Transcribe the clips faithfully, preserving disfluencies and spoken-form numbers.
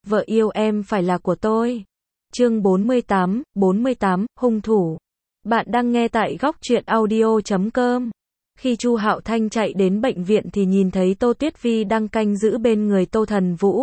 vợ yêu em phải là của tôi. Chương bốn mươi tám, bốn mươi tám, hung thủ. Bạn đang nghe tại góc truyện audio chấm com. Khi Chu Hạo Thanh chạy đến bệnh viện thì nhìn thấy Tô Tuyết Vi đang canh giữ bên người Tô Thần Vũ.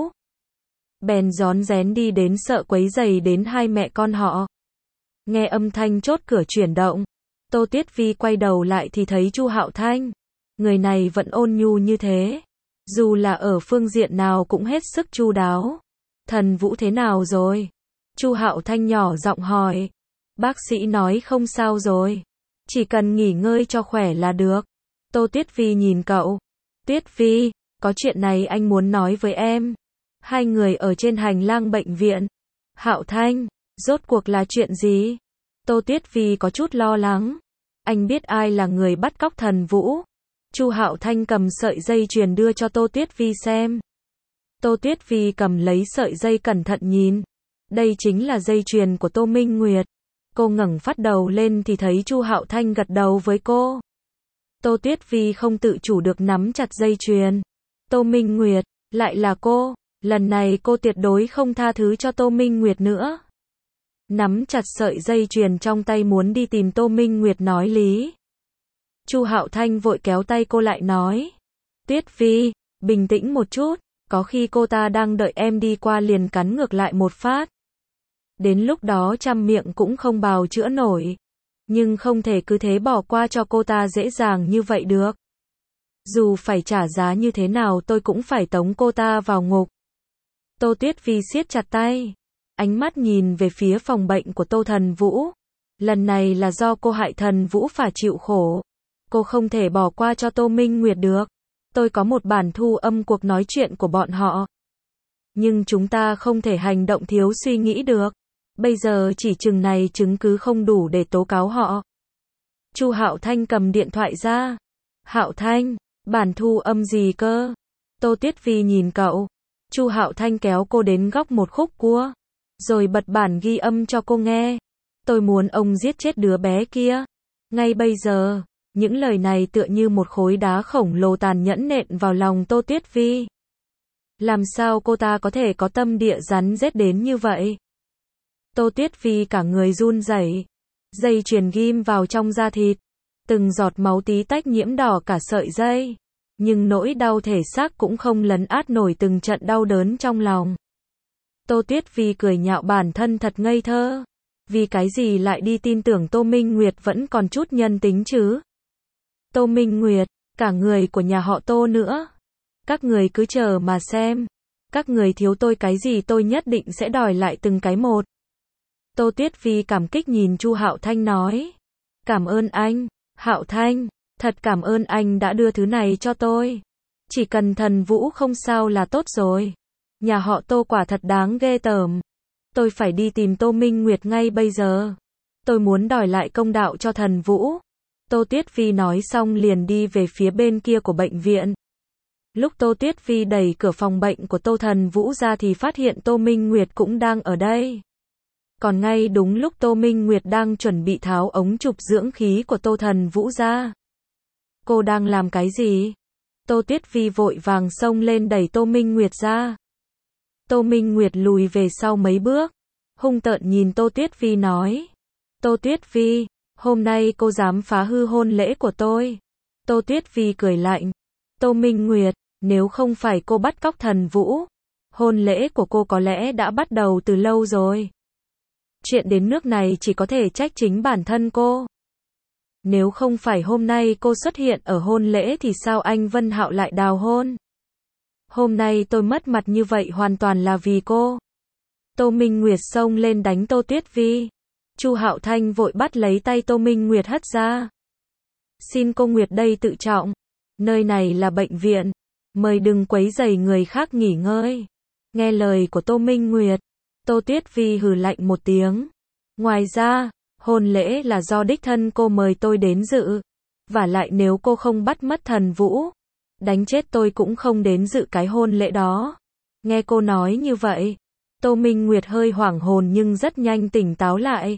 Bèn rón rén đi đến sợ quấy rầy đến hai mẹ con họ. Nghe âm thanh chốt cửa chuyển động, Tô Tuyết Vi quay đầu lại thì thấy Chu Hạo Thanh. Người này vẫn ôn nhu như thế, dù là ở phương diện nào cũng hết sức chu đáo. Thần Vũ thế nào rồi? Chu Hạo Thanh nhỏ giọng hỏi. Bác sĩ nói không sao rồi, chỉ cần nghỉ ngơi cho khỏe là được. Tô Tuyết Vi nhìn cậu. Tuyết Vi, có chuyện này anh muốn nói với em. Hai người ở trên hành lang bệnh viện. Hạo Thanh, rốt cuộc là chuyện gì? Tô Tuyết Vi có chút lo lắng. Anh biết ai là người bắt cóc Thần Vũ? Chu Hạo Thanh cầm sợi dây chuyền đưa cho Tô Tuyết Vi xem. Tô Tuyết Vi cầm lấy sợi dây cẩn thận nhìn. Đây chính là dây chuyền của Tô Minh Nguyệt. Cô ngẩng phát đầu lên thì thấy Chu Hạo Thanh gật đầu với cô. Tô Tuyết Vi không tự chủ được nắm chặt dây chuyền. Tô Minh Nguyệt, lại là cô. Lần này cô tuyệt đối không tha thứ cho Tô Minh Nguyệt nữa. Nắm chặt sợi dây chuyền trong tay muốn đi tìm Tô Minh Nguyệt nói lý. Chu Hạo Thanh vội kéo tay cô lại nói. Tuyết Vi, bình tĩnh một chút, có khi cô ta đang đợi em đi qua liền cắn ngược lại một phát. Đến lúc đó trăm miệng cũng không bào chữa nổi. Nhưng không thể cứ thế bỏ qua cho cô ta dễ dàng như vậy được. Dù phải trả giá như thế nào tôi cũng phải tống cô ta vào ngục. Tô Tuyết Vi siết chặt tay. Ánh mắt nhìn về phía phòng bệnh của Tô Thần Vũ. Lần này là do cô hại Thần Vũ phải chịu khổ. Cô không thể bỏ qua cho Tô Minh Nguyệt được. Tôi có một bản thu âm cuộc nói chuyện của bọn họ. Nhưng chúng ta không thể hành động thiếu suy nghĩ được. Bây giờ chỉ chừng này chứng cứ không đủ để tố cáo họ. Chu Hạo Thanh cầm điện thoại ra. Hạo Thanh, bản thu âm gì cơ? Tô Tuyết Vi nhìn cậu. Chu Hạo Thanh kéo cô đến góc một khúc cua, rồi bật bản ghi âm cho cô nghe. Tôi muốn ông giết chết đứa bé kia. Ngay bây giờ, những lời này tựa như một khối đá khổng lồ tàn nhẫn nện vào lòng Tô Tuyết Vi. Làm sao cô ta có thể có tâm địa rắn rết đến như vậy? Tô Tuyết Vi cả người run rẩy, dây chuyền ghim vào trong da thịt, từng giọt máu tí tách nhiễm đỏ cả sợi dây, nhưng nỗi đau thể xác cũng không lấn át nổi từng trận đau đớn trong lòng. Tô Tuyết Vi cười nhạo bản thân thật ngây thơ, vì cái gì lại đi tin tưởng Tô Minh Nguyệt vẫn còn chút nhân tính chứ? Tô Minh Nguyệt, cả người của nhà họ Tô nữa. Các người cứ chờ mà xem, các người thiếu tôi cái gì tôi nhất định sẽ đòi lại từng cái một. Tô Tuyết Vi cảm kích nhìn Chu Hạo Thanh nói. Cảm ơn anh, Hạo Thanh, thật cảm ơn anh đã đưa thứ này cho tôi. Chỉ cần Thần Vũ không sao là tốt rồi. Nhà họ Tô quả thật đáng ghê tởm. Tôi phải đi tìm Tô Minh Nguyệt ngay bây giờ. Tôi muốn đòi lại công đạo cho Thần Vũ. Tô Tuyết Vi nói xong liền đi về phía bên kia của bệnh viện. Lúc Tô Tuyết Vi đẩy cửa phòng bệnh của Tô Thần Vũ ra thì phát hiện Tô Minh Nguyệt cũng đang ở đây. Còn ngay đúng lúc Tô Minh Nguyệt đang chuẩn bị tháo ống chụp dưỡng khí của Tô Thần Vũ ra. Cô đang làm cái gì? Tô Tuyết Vi vội vàng xông lên đẩy Tô Minh Nguyệt ra. Tô Minh Nguyệt lùi về sau mấy bước, hung tợn nhìn Tô Tuyết Vi nói. Tô Tuyết Vi, hôm nay cô dám phá hư hôn lễ của tôi. Tô Tuyết Vi cười lạnh. Tô Minh Nguyệt, nếu không phải cô bắt cóc Thần Vũ, hôn lễ của cô có lẽ đã bắt đầu từ lâu rồi. Chuyện đến nước này chỉ có thể trách chính bản thân cô. Nếu không phải hôm nay cô xuất hiện ở hôn lễ thì sao anh Vân Hạo lại đào hôn? Hôm nay tôi mất mặt như vậy hoàn toàn là vì cô. Tô Minh Nguyệt xông lên đánh Tô Tuyết Vi. Chu Hạo Thanh vội bắt lấy tay Tô Minh Nguyệt hất ra. Xin cô Nguyệt đây tự trọng. Nơi này là bệnh viện. Mời đừng quấy rầy người khác nghỉ ngơi. Nghe lời của Tô Minh Nguyệt, Tô Tuyết Vi hừ lạnh một tiếng. Ngoài ra, hôn lễ là do đích thân cô mời tôi đến dự. Và lại nếu cô không bắt mất Thần Vũ, đánh chết tôi cũng không đến dự cái hôn lễ đó. Nghe cô nói như vậy, Tô Minh Nguyệt hơi hoảng hồn nhưng rất nhanh tỉnh táo lại.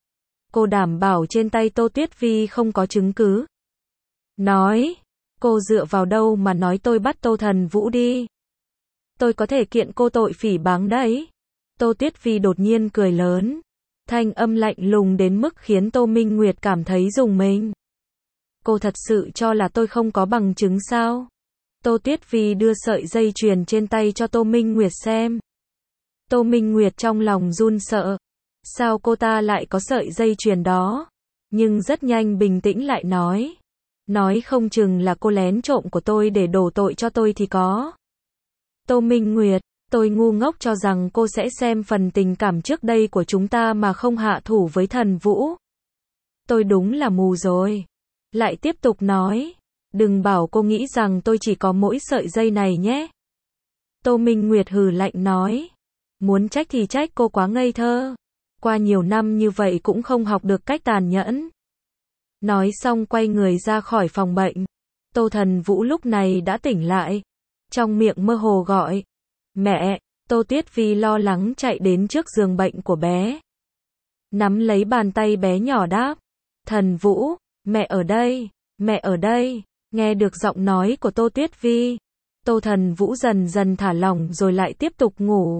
Cô đảm bảo trên tay Tô Tuyết Vi không có chứng cứ. Nói, cô dựa vào đâu mà nói tôi bắt Tô Thần Vũ đi? Tôi có thể kiện cô tội phỉ báng đấy. Tô Tuyết Vi đột nhiên cười lớn. Thanh âm lạnh lùng đến mức khiến Tô Minh Nguyệt cảm thấy rùng mình. Cô thật sự cho là tôi không có bằng chứng sao? Tô Tuyết Vi đưa sợi dây chuyền trên tay cho Tô Minh Nguyệt xem. Tô Minh Nguyệt trong lòng run sợ. Sao cô ta lại có sợi dây chuyền đó? Nhưng rất nhanh bình tĩnh lại nói. Nói không chừng là cô lén trộm của tôi để đổ tội cho tôi thì có. Tô Minh Nguyệt, tôi ngu ngốc cho rằng cô sẽ xem phần tình cảm trước đây của chúng ta mà không hạ thủ với Thần Vũ. Tôi đúng là mù rồi. Lại tiếp tục nói. Đừng bảo cô nghĩ rằng tôi chỉ có mỗi sợi dây này nhé. Tô Minh Nguyệt hừ lạnh nói. Muốn trách thì trách cô quá ngây thơ. Qua nhiều năm như vậy cũng không học được cách tàn nhẫn. Nói xong quay người ra khỏi phòng bệnh. Tô Thần Vũ lúc này đã tỉnh lại. Trong miệng mơ hồ gọi. Mẹ, Tô Tuyết Vi lo lắng chạy đến trước giường bệnh của bé. Nắm lấy bàn tay bé nhỏ đáp. Thần Vũ, mẹ ở đây, mẹ ở đây. Nghe được giọng nói của Tô Tuyết Vi. Tô Thần Vũ dần dần thả lỏng rồi lại tiếp tục ngủ.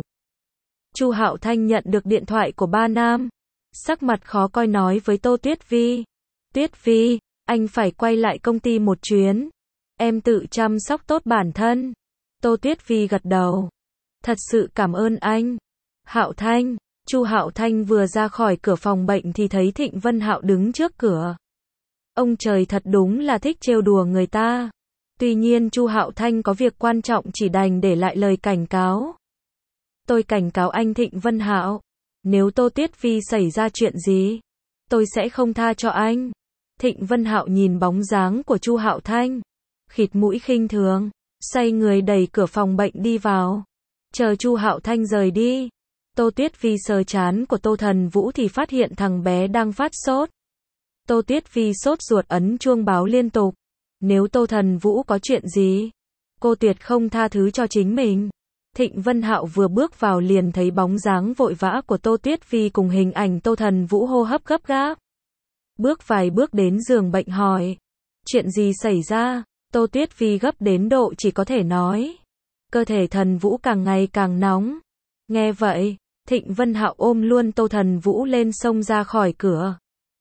Chu Hạo Thanh nhận được điện thoại của ba Nam. Sắc mặt khó coi nói với Tô Tuyết Vi. Tuyết Vi, anh phải quay lại công ty một chuyến. Em tự chăm sóc tốt bản thân. Tô Tuyết Vi gật đầu. Thật sự cảm ơn anh. Hạo Thanh, Chu Hạo Thanh vừa ra khỏi cửa phòng bệnh thì thấy Thịnh Vân Hạo đứng trước cửa. Ông trời thật đúng là thích trêu đùa người ta. Tuy nhiên Chu Hạo Thanh có việc quan trọng chỉ đành để lại lời cảnh cáo. Tôi cảnh cáo anh Thịnh Vân Hạo, nếu Tô Tuyết Vi xảy ra chuyện gì, tôi sẽ không tha cho anh. Thịnh Vân Hạo nhìn bóng dáng của Chu Hạo Thanh, khịt mũi khinh thường, xoay người đẩy cửa phòng bệnh đi vào. Chờ Chu Hạo Thanh rời đi, Tô Tuyết Vi sờ trán của Tô Thần Vũ thì phát hiện thằng bé đang phát sốt. Tô Tuyết Vi sốt ruột ấn chuông báo liên tục. Nếu Tô Thần Vũ có chuyện gì, cô tuyệt không tha thứ cho chính mình. Thịnh Vân Hạo vừa bước vào liền thấy bóng dáng vội vã của Tô Tuyết Vi cùng hình ảnh Tô Thần Vũ hô hấp gấp gáp. Bước vài bước đến giường bệnh hỏi. Chuyện gì xảy ra? Tô Tuyết Vi gấp đến độ chỉ có thể nói. Cơ thể Thần Vũ càng ngày càng nóng. Nghe vậy, Thịnh Vân Hạo ôm luôn Tô Thần Vũ lên xông ra khỏi cửa.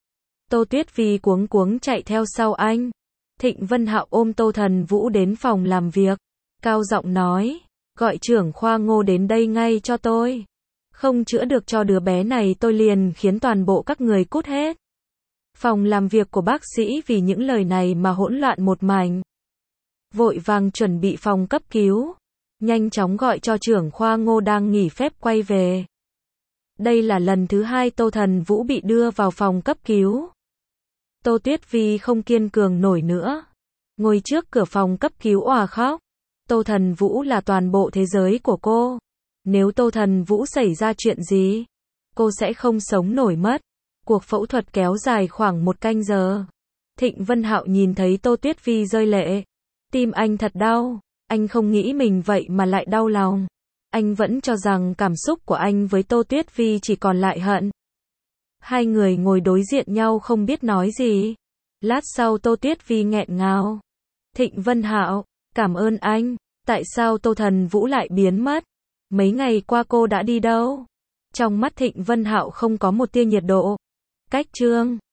Tô Tuyết Vi cuống cuống chạy theo sau anh. Thịnh Vân Hạo ôm Tô Thần Vũ đến phòng làm việc. Cao giọng nói. Gọi trưởng khoa Ngô đến đây ngay cho tôi. Không chữa được cho đứa bé này tôi liền khiến toàn bộ các người cút hết. Phòng làm việc của bác sĩ vì những lời này mà hỗn loạn một mảnh. Vội vàng chuẩn bị phòng cấp cứu. Nhanh chóng gọi cho trưởng khoa Ngô đang nghỉ phép quay về. Đây là lần thứ hai Tô Thần Vũ bị đưa vào phòng cấp cứu. Tô Tuyết Vi không kiên cường nổi nữa. Ngồi trước cửa phòng cấp cứu òa khóc. Tô Thần Vũ là toàn bộ thế giới của cô. Nếu Tô Thần Vũ xảy ra chuyện gì, cô sẽ không sống nổi mất. Cuộc phẫu thuật kéo dài khoảng một canh giờ. Thịnh Vân Hạo nhìn thấy Tô Tuyết Vi rơi lệ. Tim anh thật đau. Anh không nghĩ mình vậy mà lại đau lòng. Anh vẫn cho rằng cảm xúc của anh với Tô Tuyết Vi chỉ còn lại hận. Hai người ngồi đối diện nhau không biết nói gì. Lát sau Tô Tuyết Vi nghẹn ngào. Thịnh Vân Hạo, cảm ơn anh. Tại sao Tô Thần Vũ lại biến mất? Mấy ngày qua cô đã đi đâu? Trong mắt Thịnh Vân Hạo không có một tia nhiệt độ. Cách chương